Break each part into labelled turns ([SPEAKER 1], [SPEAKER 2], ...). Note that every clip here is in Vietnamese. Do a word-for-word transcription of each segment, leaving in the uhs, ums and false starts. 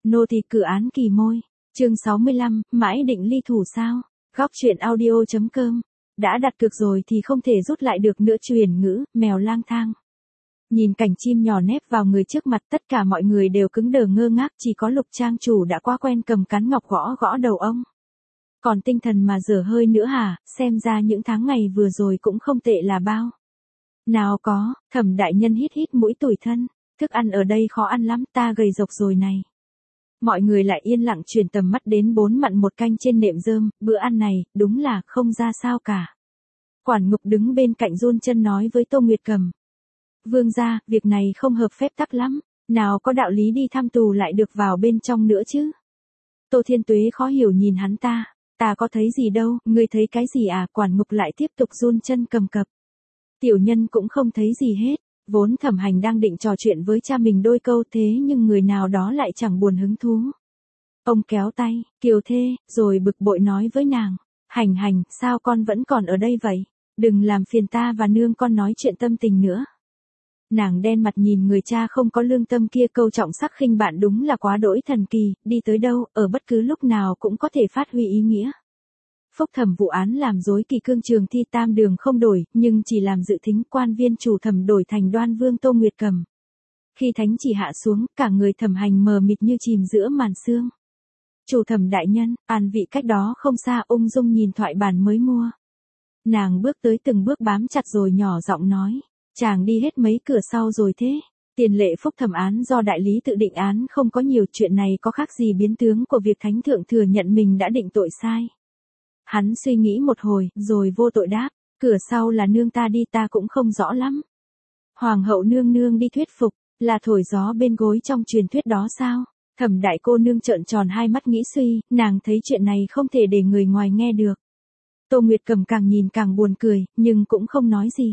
[SPEAKER 1] Nô tỳ cử án kỳ môi. Chương sáu mươi lăm, mãi định ly thủ sao? Góc truyện audio chấm com. Đã đặt cược rồi thì không thể rút lại được nữa. Truyền ngữ, mèo lang thang. Nhìn cảnh chim nhỏ nép vào người trước mặt, tất cả mọi người đều cứng đờ ngơ ngác, chỉ có Lục trang chủ đã quá quen cầm cán ngọc gõ gõ đầu ông. Còn tinh thần mà dở hơi nữa hả? Xem ra những tháng ngày vừa rồi cũng không tệ là bao. Nào có, Thẩm đại nhân hít hít mũi tủi thân, thức ăn ở đây khó ăn lắm, ta gầy rộc rồi này. Mọi người lại yên lặng chuyển tầm mắt đến bốn mặn một canh trên nệm rơm, bữa ăn này, đúng là không ra sao cả. Quản ngục đứng bên cạnh run chân nói với Tô Nguyệt Cầm. Vương gia, việc này không hợp phép tắc lắm, nào có đạo lý đi thăm tù lại được vào bên trong nữa chứ. Tô Thiên Tuế khó hiểu nhìn hắn ta, ta có thấy gì đâu, ngươi thấy cái gì à? Quản ngục lại tiếp tục run chân cầm cập. Tiểu nhân cũng không thấy gì hết. Vốn Thẩm Hành đang định trò chuyện với cha mình đôi câu thế nhưng người nào đó lại chẳng buồn hứng thú. Ông kéo tay, Kiều Thê, rồi bực bội nói với nàng. Hành Hành, sao con vẫn còn ở đây vậy? Đừng làm phiền ta và nương con nói chuyện tâm tình nữa. Nàng đen mặt nhìn người cha không có lương tâm kia, câu trọng sắc khinh bạn đúng là quá đỗi thần kỳ, đi tới đâu, ở bất cứ lúc nào cũng có thể phát huy ý nghĩa. Phúc thẩm vụ án làm rối kỳ cương trường thi tam đường không đổi, nhưng chỉ làm dự thính, quan viên chủ thẩm đổi thành Đoan Vương Tô Nguyệt Cầm. Khi thánh chỉ hạ xuống, cả người Thẩm Hành mờ mịt như chìm giữa màn sương. Chủ thẩm đại nhân, an vị cách đó không xa, ung dung nhìn thoại bản mới mua. Nàng bước tới từng bước bám chặt rồi nhỏ giọng nói, chàng đi hết mấy cửa sau rồi thế. Tiền lệ phúc thẩm án do đại lý tự định án không có nhiều, chuyện này có khác gì biến tướng của việc thánh thượng thừa nhận mình đã định tội sai. Hắn suy nghĩ một hồi, rồi vô tội đáp, cửa sau là nương ta đi, ta cũng không rõ lắm. Hoàng hậu nương nương đi thuyết phục, là thổi gió bên gối trong truyền thuyết đó sao? Thẩm đại cô nương trợn tròn hai mắt nghĩ suy, nàng thấy chuyện này không thể để người ngoài nghe được. Tô Nguyệt Cầm càng nhìn càng buồn cười, nhưng cũng không nói gì.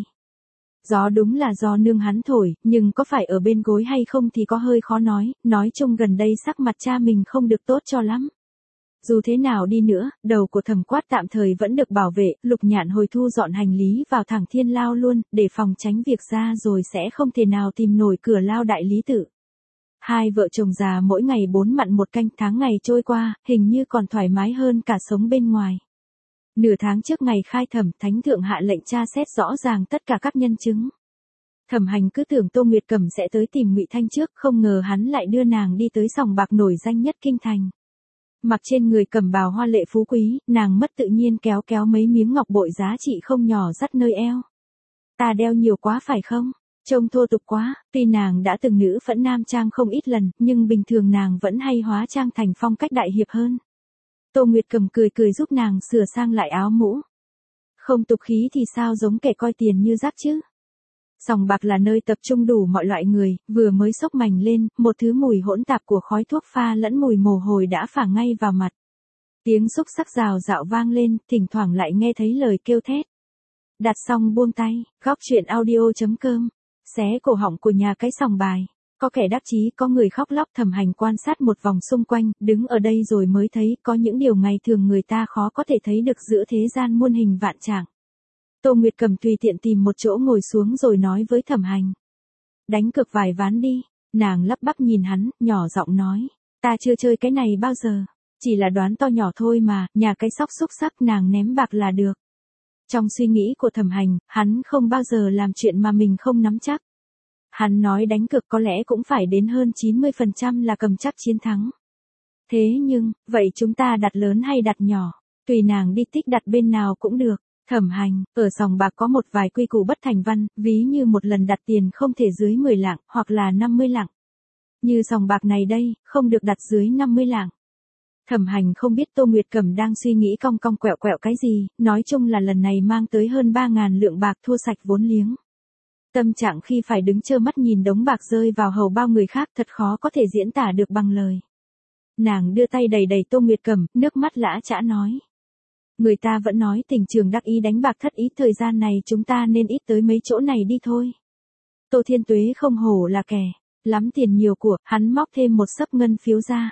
[SPEAKER 1] Gió đúng là do nương hắn thổi, nhưng có phải ở bên gối hay không thì có hơi khó nói, nói chung gần đây sắc mặt cha mình không được tốt cho lắm. Dù thế nào đi nữa, đầu của Thẩm Quát tạm thời vẫn được bảo vệ, Lục Nhạn hồi thu dọn hành lý vào thẳng thiên lao luôn, để phòng tránh việc ra rồi sẽ không thể nào tìm nổi cửa lao đại lý tự. Hai vợ chồng già mỗi ngày bốn mặn một canh, tháng ngày trôi qua, hình như còn thoải mái hơn cả sống bên ngoài. Nửa tháng trước ngày khai thẩm, thánh thượng hạ lệnh tra xét rõ ràng tất cả các nhân chứng. Thẩm Hành cứ tưởng Tô Nguyệt Cầm sẽ tới tìm Ngụy Thanh trước, không ngờ hắn lại đưa nàng đi tới sòng bạc nổi danh nhất kinh thành. Mặc trên người cẩm bào hoa lệ phú quý, nàng mất tự nhiên kéo kéo mấy miếng ngọc bội giá trị không nhỏ dắt nơi eo. Ta đeo nhiều quá phải không? Trông thô tục quá. Tuy nàng đã từng nữ phẫn nam trang không ít lần, nhưng bình thường nàng vẫn hay hóa trang thành phong cách đại hiệp hơn. Tô Nguyệt Cầm cười cười giúp nàng sửa sang lại áo mũ. Không tục khí thì sao, giống kẻ coi tiền như rác chứ? Sòng bạc là nơi tập trung đủ mọi loại người, vừa mới xốc mành lên, một thứ mùi hỗn tạp của khói thuốc pha lẫn mùi mồ hôi đã phả ngay vào mặt. Tiếng xúc xắc rào rạo vang lên, thỉnh thoảng lại nghe thấy lời kêu thét. Đặt xong buông tay, góc truyện audio chấm com, xé cổ họng của nhà cái sòng bài. Có kẻ đắc chí, có người khóc lóc. Thẩm Hành quan sát một vòng xung quanh, đứng ở đây rồi mới thấy có những điều ngày thường người ta khó có thể thấy được giữa thế gian muôn hình vạn trạng. Tô Nguyệt Cầm tùy tiện tìm một chỗ ngồi xuống rồi nói với Thẩm Hành. Đánh cược vài ván đi. Nàng lắp bắp nhìn hắn, nhỏ giọng nói. Ta chưa chơi cái này bao giờ. Chỉ là đoán to nhỏ thôi mà, nhà cái sóc xúc sắc, nàng ném bạc là được. Trong suy nghĩ của Thẩm Hành, hắn không bao giờ làm chuyện mà mình không nắm chắc. Hắn nói đánh cược có lẽ cũng phải đến hơn chín mươi phần trăm là cầm chắc chiến thắng. Thế nhưng, vậy chúng ta đặt lớn hay đặt nhỏ? Tùy nàng đi, thích đặt bên nào cũng được. Thẩm Hành, ở sòng bạc có một vài quy củ bất thành văn, ví như một lần đặt tiền không thể dưới mười lạng, hoặc là năm mươi lạng. Như sòng bạc này đây, không được đặt dưới năm mươi lạng. Thẩm Hành không biết Tô Nguyệt Cầm đang suy nghĩ cong cong quẹo quẹo cái gì, nói chung là lần này mang tới hơn ba ngàn lượng bạc, thua sạch vốn liếng. Tâm trạng khi phải đứng trơ mắt nhìn đống bạc rơi vào hầu bao người khác thật khó có thể diễn tả được bằng lời. Nàng đưa tay đầy đầy Tô Nguyệt Cầm, nước mắt lã chã nói. Người ta vẫn nói tình trường đắc ý đánh bạc thất ý, thời gian này chúng ta nên ít tới mấy chỗ này đi thôi. Tô Thiên Tuế không hổ là kẻ lắm tiền nhiều của, hắn móc thêm một xấp ngân phiếu ra.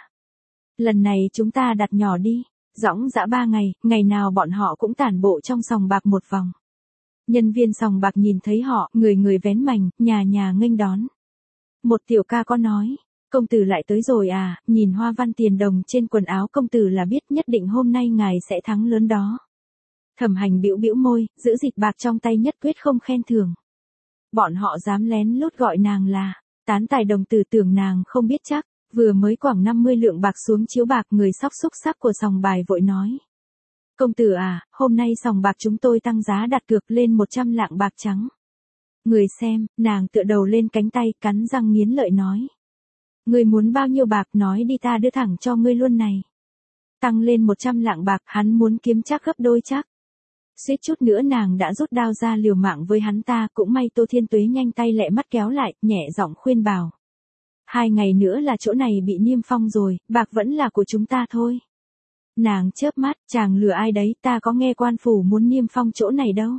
[SPEAKER 1] Lần này chúng ta đặt nhỏ đi, dõng dã ba ngày, ngày nào bọn họ cũng tản bộ trong sòng bạc một vòng. Nhân viên sòng bạc nhìn thấy họ, người người vén mành, nhà nhà nghênh đón. Một tiểu ca có nói, Công tử lại tới rồi à, nhìn hoa văn tiền đồng trên quần áo công tử là biết nhất định hôm nay ngài sẽ thắng lớn đó. Thẩm Hành bĩu bĩu môi, giữ dịch bạc trong tay nhất quyết không khen thưởng. Bọn họ dám lén lút gọi nàng là tán tài đồng tử, tưởng nàng không biết chắc, vừa mới quẳng năm mươi lượng bạc xuống chiếu bạc, người sóc xúc sắc của sòng bài vội nói. Công tử à, hôm nay sòng bạc chúng tôi tăng giá đặt cược lên một trăm lạng bạc trắng. Người xem, nàng tựa đầu lên cánh tay, cắn răng nghiến lợi nói. Người muốn bao nhiêu bạc nói đi, ta đưa thẳng cho ngươi luôn này. Tăng lên một trăm lạng bạc, hắn muốn kiếm chắc gấp đôi chắc. Suýt chút nữa nàng đã rút đao ra liều mạng với hắn ta, cũng may Tô Thiên Tuế nhanh tay lẹ mắt kéo lại, nhẹ giọng khuyên bảo. Hai ngày nữa là chỗ này bị niêm phong rồi, bạc vẫn là của chúng ta thôi. Nàng chớp mắt, chàng lừa ai đấy, ta có nghe quan phủ muốn niêm phong chỗ này đâu.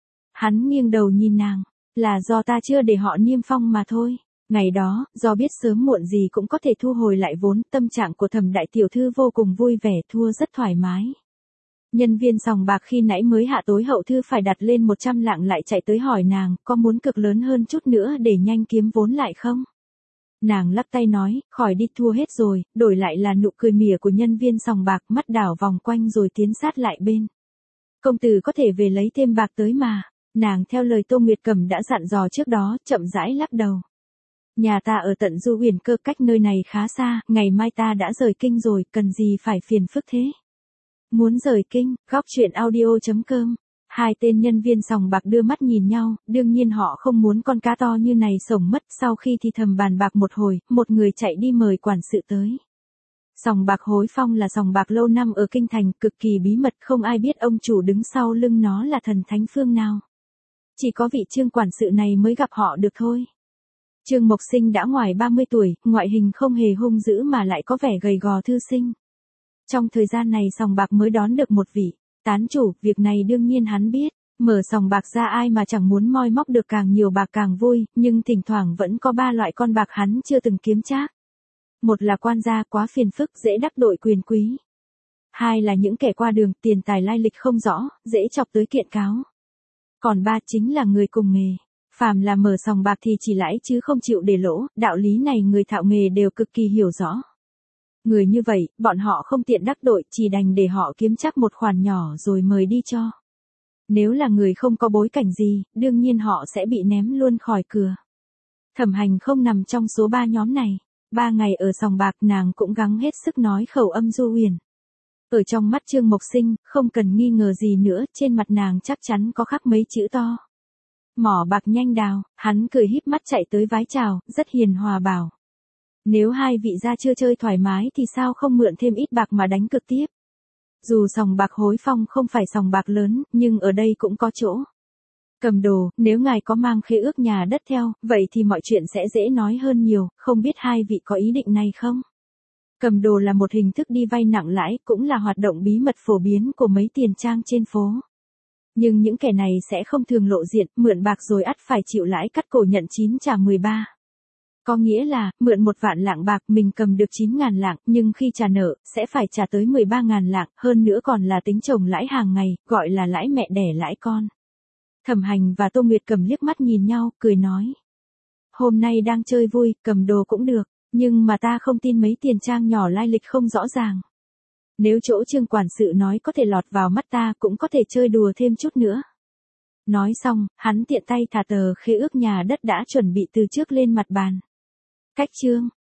[SPEAKER 1] Hắn nghiêng đầu nhìn nàng, là do ta chưa để họ niêm phong mà thôi. Ngày đó, do biết sớm muộn gì cũng có thể thu hồi lại vốn, tâm trạng của Thẩm đại tiểu thư vô cùng vui vẻ, thua rất thoải mái. Nhân viên sòng bạc khi nãy mới hạ tối hậu thư phải đặt lên một trăm lạng lại chạy tới hỏi nàng, có muốn cực lớn hơn chút nữa để nhanh kiếm vốn lại không? Nàng lắc tay nói, khỏi đi, thua hết rồi, đổi lại là nụ cười mỉa của nhân viên sòng bạc, mắt đảo vòng quanh rồi tiến sát lại bên. Công tử có thể về lấy thêm bạc tới mà. Nàng theo lời Tô Nguyệt Cẩm đã dặn dò trước đó, chậm rãi lắc đầu. Nhà ta ở tận Du Huyền Cơ, cách nơi này khá xa, ngày mai ta đã rời kinh rồi, cần gì phải phiền phức thế. Muốn rời kinh, góc chuyện audio chấm com. Hai tên nhân viên sòng bạc đưa mắt nhìn nhau, đương nhiên họ không muốn con cá to như này sổng mất. Sau khi thì thầm bàn bạc một hồi, một người chạy đi mời quản sự tới. Sòng bạc Hối Phong là sòng bạc lâu năm ở kinh thành, cực kỳ bí mật, không ai biết ông chủ đứng sau lưng nó là thần thánh phương nào. Chỉ có vị Trương quản sự này mới gặp họ được thôi. Trương Mộc Sinh đã ngoài ba mươi tuổi, ngoại hình không hề hung dữ mà lại có vẻ gầy gò thư sinh. Trong thời gian này sòng bạc mới đón được một vị tán chủ, việc này đương nhiên hắn biết, mở sòng bạc ra ai mà chẳng muốn moi móc được càng nhiều bạc càng vui, nhưng thỉnh thoảng vẫn có ba loại con bạc hắn chưa từng kiếm trác. Một là quan gia, quá phiền phức, dễ đắc tội quyền quý. Hai là những kẻ qua đường, tiền tài lai lịch không rõ, dễ chọc tới kiện cáo. Còn ba chính là người cùng nghề. Phàm là mở sòng bạc thì chỉ lãi chứ không chịu để lỗ, đạo lý này người thạo nghề đều cực kỳ hiểu rõ. Người như vậy, bọn họ không tiện đắc tội, chỉ đành để họ kiếm chắc một khoản nhỏ rồi mời đi cho. Nếu là người không có bối cảnh gì, đương nhiên họ sẽ bị ném luôn khỏi cửa. Thẩm Hành không nằm trong số ba nhóm này. Ba ngày ở sòng bạc nàng cũng gắng hết sức nói khẩu âm Du Huyền. Ở trong mắt Trương Mộc Sinh, không cần nghi ngờ gì nữa, trên mặt nàng chắc chắn có khắc mấy chữ to. Mỏ bạc nhanh đào, hắn cười híp mắt chạy tới vái chào, rất hiền hòa bảo. Nếu hai vị gia chưa chơi thoải mái thì sao không mượn thêm ít bạc mà đánh cược tiếp. Dù sòng bạc Hối Phong không phải sòng bạc lớn, nhưng ở đây cũng có chỗ. Cầm đồ, nếu ngài có mang khế ước nhà đất theo, vậy thì mọi chuyện sẽ dễ nói hơn nhiều, không biết hai vị có ý định này không? Cầm đồ là một hình thức đi vay nặng lãi, cũng là hoạt động bí mật phổ biến của mấy tiền trang trên phố. Nhưng những kẻ này sẽ không thường lộ diện, mượn bạc rồi ắt phải chịu lãi cắt cổ nhận chín trả mười ba. Có nghĩa là, mượn một vạn lạng bạc mình cầm được chín ngàn lạng, nhưng khi trả nợ, sẽ phải trả tới mười ba ngàn lạng, hơn nữa còn là tính chồng lãi hàng ngày, gọi là lãi mẹ đẻ lãi con. Thẩm Hành và Tô Nguyệt Cầm liếc mắt nhìn nhau, cười nói. Hôm nay đang chơi vui, cầm đồ cũng được, nhưng mà ta không tin mấy tiền trang nhỏ lai lịch không rõ ràng. Nếu chỗ Trương quản sự nói có thể lọt vào mắt ta cũng có thể chơi đùa thêm chút nữa. Nói xong, hắn tiện tay thả tờ khế ước nhà đất đã chuẩn bị từ trước lên mặt bàn. Cách chương,